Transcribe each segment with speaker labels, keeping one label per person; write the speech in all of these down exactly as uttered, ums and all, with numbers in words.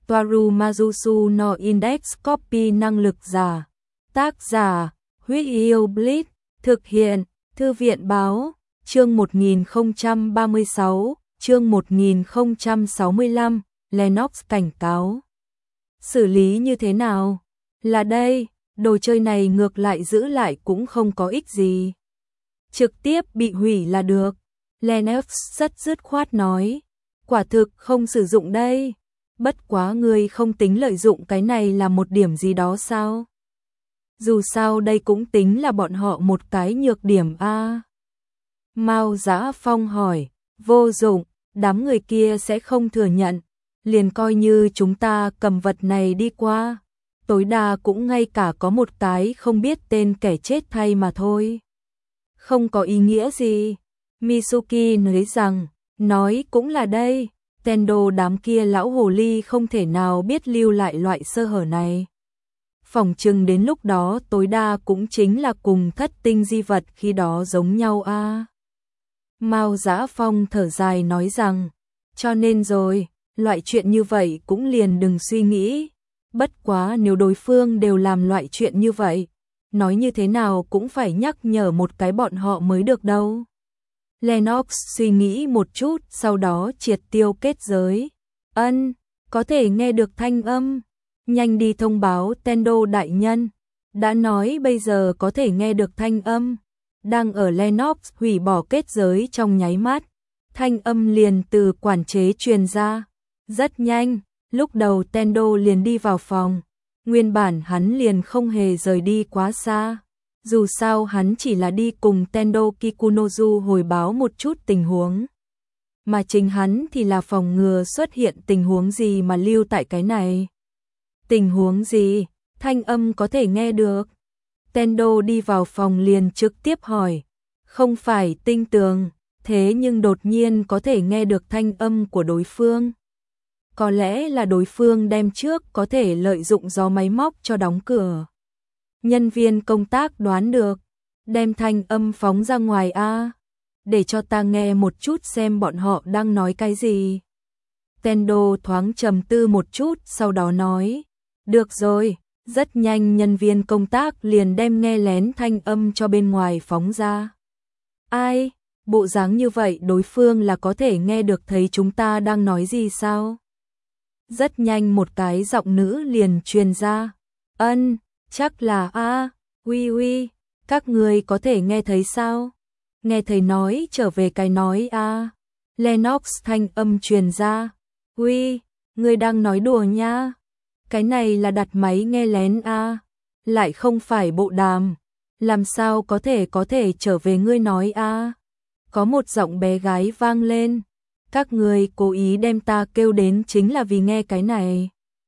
Speaker 1: Toaru Majusu no Index Copy năng lực giả. Tác giả, Huyết Yêu Blitz, thực hiện, Thư viện báo, chương một nghìn không trăm ba mươi sáu, chương một nghìn không trăm sáu mươi lăm, Lennox cảnh cáo. Xử lý như thế nào? Là đây, đồ chơi này ngược lại giữ lại cũng không có ích gì. Trực tiếp bị hủy là được. Lennox rất dứt khoát nói. Quả thực không sử dụng đây. Bất quá ngươi không tính lợi dụng cái này là một điểm gì đó sao? Dù sao đây cũng tính là bọn họ một cái nhược điểm a. Mao Dã Phong hỏi, vô dụng, đám người kia sẽ không thừa nhận, liền coi như chúng ta cầm vật này đi qua, tối đa cũng ngay cả có một cái không biết tên kẻ chết thay mà thôi. Không có ý nghĩa gì. Mitsuki nói rằng, nói cũng là đây, Tendo đám kia lão hồ ly không thể nào biết lưu lại loại sơ hở này. Phỏng chừng đến lúc đó tối đa cũng chính là cùng thất tinh di vật khi đó giống nhau a. À. Mao Dã Phong thở dài nói rằng, cho nên rồi, loại chuyện như vậy cũng liền đừng suy nghĩ. Bất quá nếu đối phương đều làm loại chuyện như vậy, nói như thế nào cũng phải nhắc nhở một cái bọn họ mới được đâu. Lennox suy nghĩ một chút, sau đó triệt tiêu kết giới. Ân, có thể nghe được thanh âm. Nhanh đi thông báo Tendo đại nhân. Đã nói bây giờ có thể nghe được thanh âm. Đang ở Lennox hủy bỏ kết giới trong nháy mắt. Thanh âm liền từ quản chế truyền ra. Rất nhanh, lúc đầu Tendo liền đi vào phòng. Nguyên bản hắn liền không hề rời đi quá xa. Dù sao hắn chỉ là đi cùng Tendo Kikunozu hồi báo một chút tình huống. Mà chính hắn thì là phòng ngừa xuất hiện tình huống gì mà lưu tại cái này. Tình huống gì? Thanh âm có thể nghe được. Tendo đi vào phòng liền trực tiếp hỏi. Không phải tinh tường, thế nhưng đột nhiên có thể nghe được thanh âm của đối phương. Có lẽ là đối phương đem trước có thể lợi dụng gió máy móc cho đóng cửa. Nhân viên công tác đoán được, đem thanh âm phóng ra ngoài a, để cho ta nghe một chút xem bọn họ đang nói cái gì. Tendo thoáng trầm tư một chút, sau đó nói, được rồi, rất nhanh nhân viên công tác liền đem nghe lén thanh âm cho bên ngoài phóng ra. Ai, bộ dáng như vậy đối phương là có thể nghe được thấy chúng ta đang nói gì sao? Rất nhanh một cái giọng nữ liền truyền ra, ân, chắc là a, uy uy, các người có thể nghe thấy sao? Nghe thấy nói trở về cái nói a. Lennox thanh âm truyền ra, uy, người đang nói đùa nha. Cái này là đặt máy nghe lén a, lại không phải bộ đàm, làm sao có thể có thể trở về ngươi nói a? Có một giọng bé gái vang lên, các người cố ý đem ta kêu đến chính là vì nghe cái này.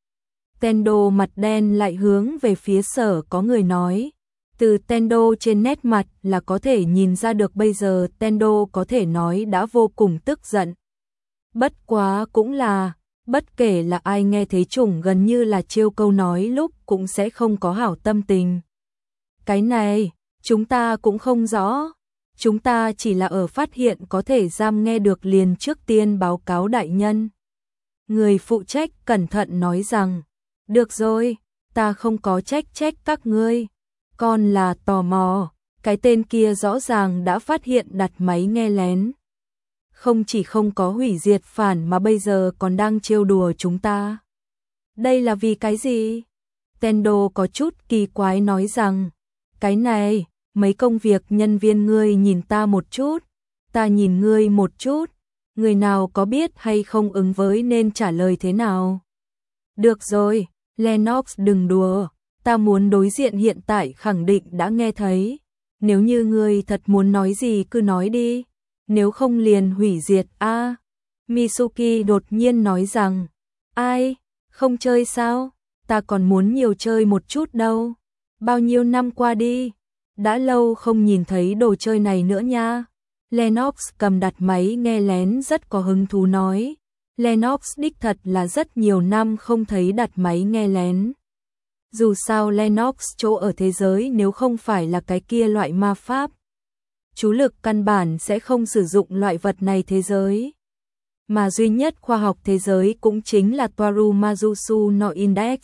Speaker 1: Tendo mặt đen lại hướng về phía sở có người nói. Từ Tendo trên nét mặt là có thể nhìn ra được bây giờ Tendo có thể nói đã vô cùng tức giận. Bất quá cũng là, bất kể là ai nghe thấy chủng gần như là trêu câu nói lúc cũng sẽ không có hảo tâm tình. Cái này, chúng ta cũng không rõ. Chúng ta chỉ là ở phát hiện có thể giam nghe được liền trước tiên báo cáo đại nhân. Người phụ trách cẩn thận nói rằng, được rồi, ta không có trách trách các ngươi, còn là tò mò, cái tên kia rõ ràng đã phát hiện đặt máy nghe lén. Không chỉ không có hủy diệt phản mà bây giờ còn đang trêu đùa chúng ta. Đây là vì cái gì? Tendo có chút kỳ quái nói rằng, cái này, mấy công việc nhân viên ngươi nhìn ta một chút, ta nhìn ngươi một chút, người nào có biết hay không ứng với nên trả lời thế nào? Được rồi, Lennox đừng đùa, ta muốn đối diện hiện tại khẳng định đã nghe thấy. Nếu như ngươi thật muốn nói gì cứ nói đi, nếu không liền hủy diệt a. À, Mitsuki đột nhiên nói rằng, ai, không chơi sao? Ta còn muốn nhiều chơi một chút đâu. Bao nhiêu năm qua đi, đã lâu không nhìn thấy đồ chơi này nữa nha. Lennox cầm đặt máy nghe lén rất có hứng thú nói. Lennox đích thật là rất nhiều năm không thấy đặt máy nghe lén. Dù sao Lennox chỗ ở thế giới nếu không phải là cái kia loại ma pháp, chú lực căn bản sẽ không sử dụng loại vật này thế giới. mà duy nhất khoa học thế giới cũng chính là Toaru Mazusu no Index.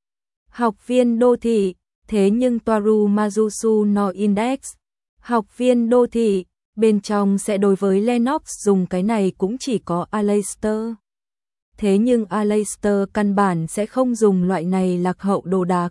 Speaker 1: Học viên đô thị, thế nhưng Toaru Mazusu no Index, học viên đô thị, bên trong sẽ đối với Lennox dùng cái này cũng chỉ có Aleister. Thế nhưng Aleister căn bản sẽ không dùng loại này lạc hậu đồ đạc.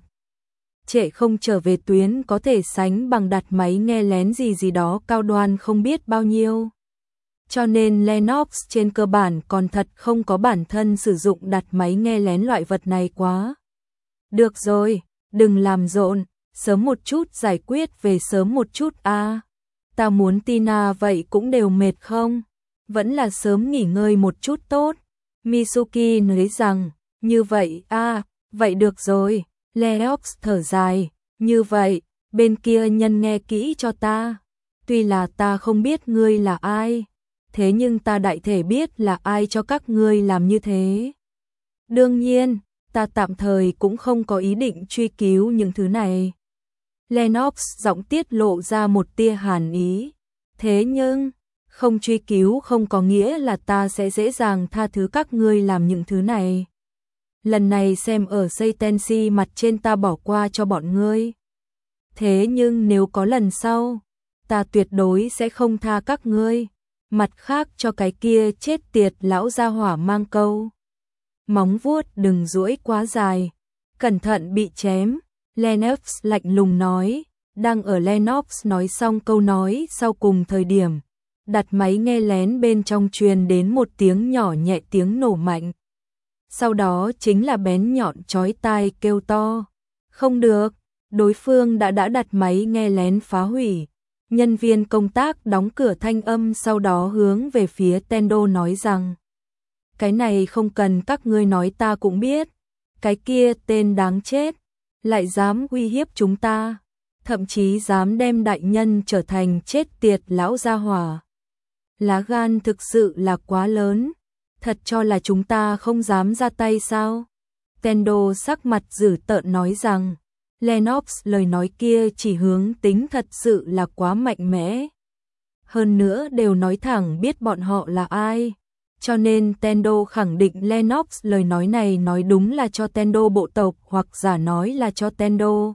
Speaker 1: Trễ không trở về tuyến có thể sánh bằng đặt máy nghe lén gì gì đó cao đoan không biết bao nhiêu. Cho nên Lennox trên cơ bản còn thật không có bản thân sử dụng đặt máy nghe lén loại vật này quá. Được rồi, đừng làm rộn, sớm một chút giải quyết về sớm một chút a. À, ta muốn Tina vậy cũng đều mệt không? Vẫn là sớm nghỉ ngơi một chút tốt. Mitsuki nói rằng, như vậy a, à, vậy được rồi. Lennox thở dài, như vậy, bên kia nhân nghe kỹ cho ta. Tuy là ta không biết ngươi là ai, thế nhưng ta đại thể biết là ai cho các ngươi làm như thế. Đương nhiên, ta tạm thời cũng không có ý định truy cứu những thứ này. Lennox giọng tiết lộ ra một tia hàn ý. Thế nhưng, không truy cứu không có nghĩa là ta sẽ dễ dàng tha thứ các ngươi làm những thứ này. Lần này xem ở Seitenshi mặt trên ta bỏ qua cho bọn ngươi. Thế nhưng nếu có lần sau, ta tuyệt đối sẽ không tha các ngươi. Mặt khác cho cái kia chết tiệt lão gia hỏa mang câu. Móng vuốt đừng duỗi quá dài, cẩn thận bị chém. Lennox lạnh lùng nói, đang ở Lennox nói xong câu nói sau cùng thời điểm. Đặt máy nghe lén bên trong truyền đến một tiếng nhỏ nhẹ tiếng nổ mạnh. Sau đó chính là bén nhọn chói tai kêu to. Không được, đối phương đã đã đặt máy nghe lén phá hủy. Nhân viên công tác đóng cửa thanh âm sau đó hướng về phía Tendo nói rằng. Cái này không cần các ngươi nói ta cũng biết. Cái kia tên đáng chết, lại dám uy hiếp chúng ta. Thậm chí dám đem đại nhân trở thành chết tiệt lão gia hỏa. Lá gan thực sự là quá lớn. Thật cho là chúng ta không dám ra tay sao? Tendo sắc mặt dữ tợn nói rằng, Lennox lời nói kia chỉ hướng tính thật sự là quá mạnh mẽ. Hơn nữa đều nói thẳng biết bọn họ là ai. Cho nên Tendo khẳng định Lennox lời nói này nói đúng là cho Tendo bộ tộc hoặc giả nói là cho Tendo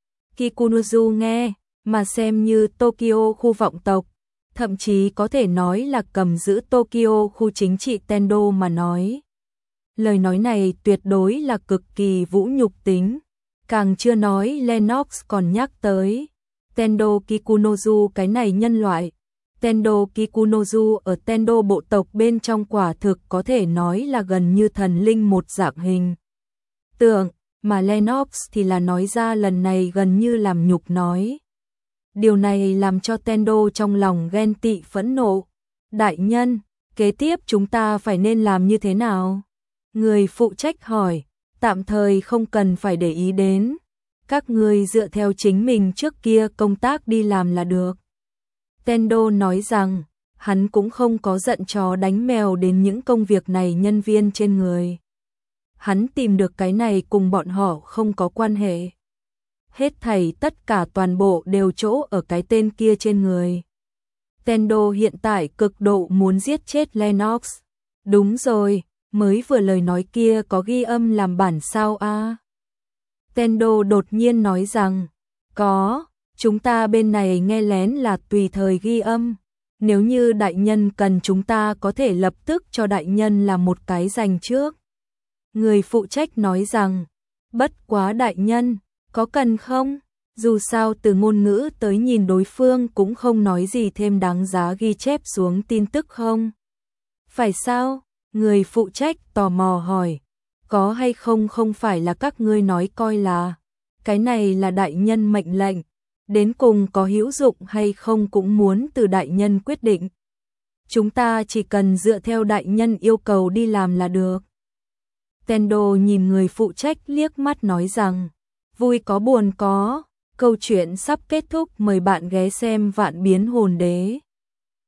Speaker 1: Kikunozu nghe, mà xem như Tokyo khu vọng tộc. Thậm chí có thể nói là cầm giữ Tokyo khu chính trị Tendo mà nói. Lời nói này tuyệt đối là cực kỳ vũ nhục tính. Càng chưa nói Lennox còn nhắc tới Tendo Kikunozu cái này nhân loại. Tendo Kikunozu ở Tendo bộ tộc bên trong quả thực có thể nói là gần như thần linh một dạng hình tượng, mà Lennox thì là nói ra lần này gần như làm nhục nói. Điều này làm cho Tendo trong lòng ghen tị phẫn nộ. Đại nhân, kế tiếp chúng ta phải nên làm như thế nào? Người phụ trách hỏi, tạm thời không cần phải để ý đến. Các ngươi dựa theo chính mình trước kia công tác đi làm là được. Tendo nói rằng, hắn cũng không có giận chó đánh mèo đến những công việc này nhân viên trên người. Hắn tìm được cái này cùng bọn họ không có quan hệ. Hết thảy tất cả toàn bộ đều chỗ ở cái tên kia trên người. Tendo hiện tại cực độ muốn giết chết Lennox. Đúng rồi, mới vừa lời nói kia có ghi âm làm bản sao a? À? Tendo đột nhiên nói rằng, có, chúng ta bên này nghe lén là tùy thời ghi âm. Nếu như đại nhân cần chúng ta có thể lập tức cho đại nhân làm một cái dành trước. Người phụ trách nói rằng, bất quá đại nhân, có cần không? Dù sao từ ngôn ngữ tới nhìn đối phương cũng không nói gì thêm đáng giá ghi chép xuống tin tức không? Phải sao? Người phụ trách tò mò hỏi. Có hay không không phải là các ngươi nói coi là. Cái này là đại nhân mệnh lệnh. Đến cùng có hữu dụng hay không cũng muốn từ đại nhân quyết định. Chúng ta chỉ cần dựa theo đại nhân yêu cầu đi làm là được. Tendo nhìn người phụ trách liếc mắt nói rằng, vui có buồn có, câu chuyện sắp kết thúc, mời bạn ghé xem Vạn Biến Hồn Đế.